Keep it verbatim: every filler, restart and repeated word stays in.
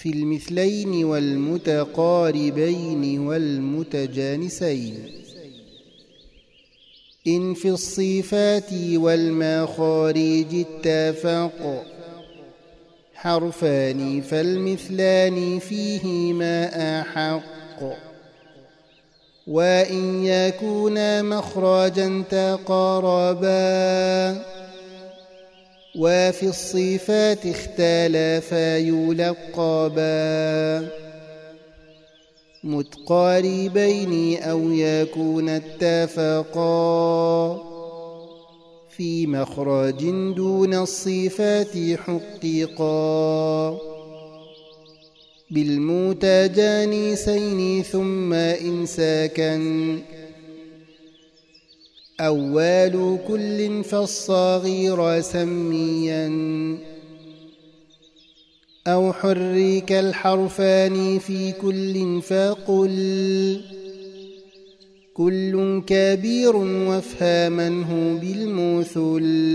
في المثلين والمتقاربين والمتجانسين. إن في الصفات والمخارج اتفق حرفان فالمثلان فيهما أحق. وإن يكونا مخرجا تقاربا وفي الصفات اختلفا يلقبا متقاربين أو يكون اتفقا في مخرج دون الصفات حققا بالمتجانسين ثم إن سكن أول كل فالصغير سميا أو حرك الحرفان في كل فقل كل كبير وافهمنه بالمثل.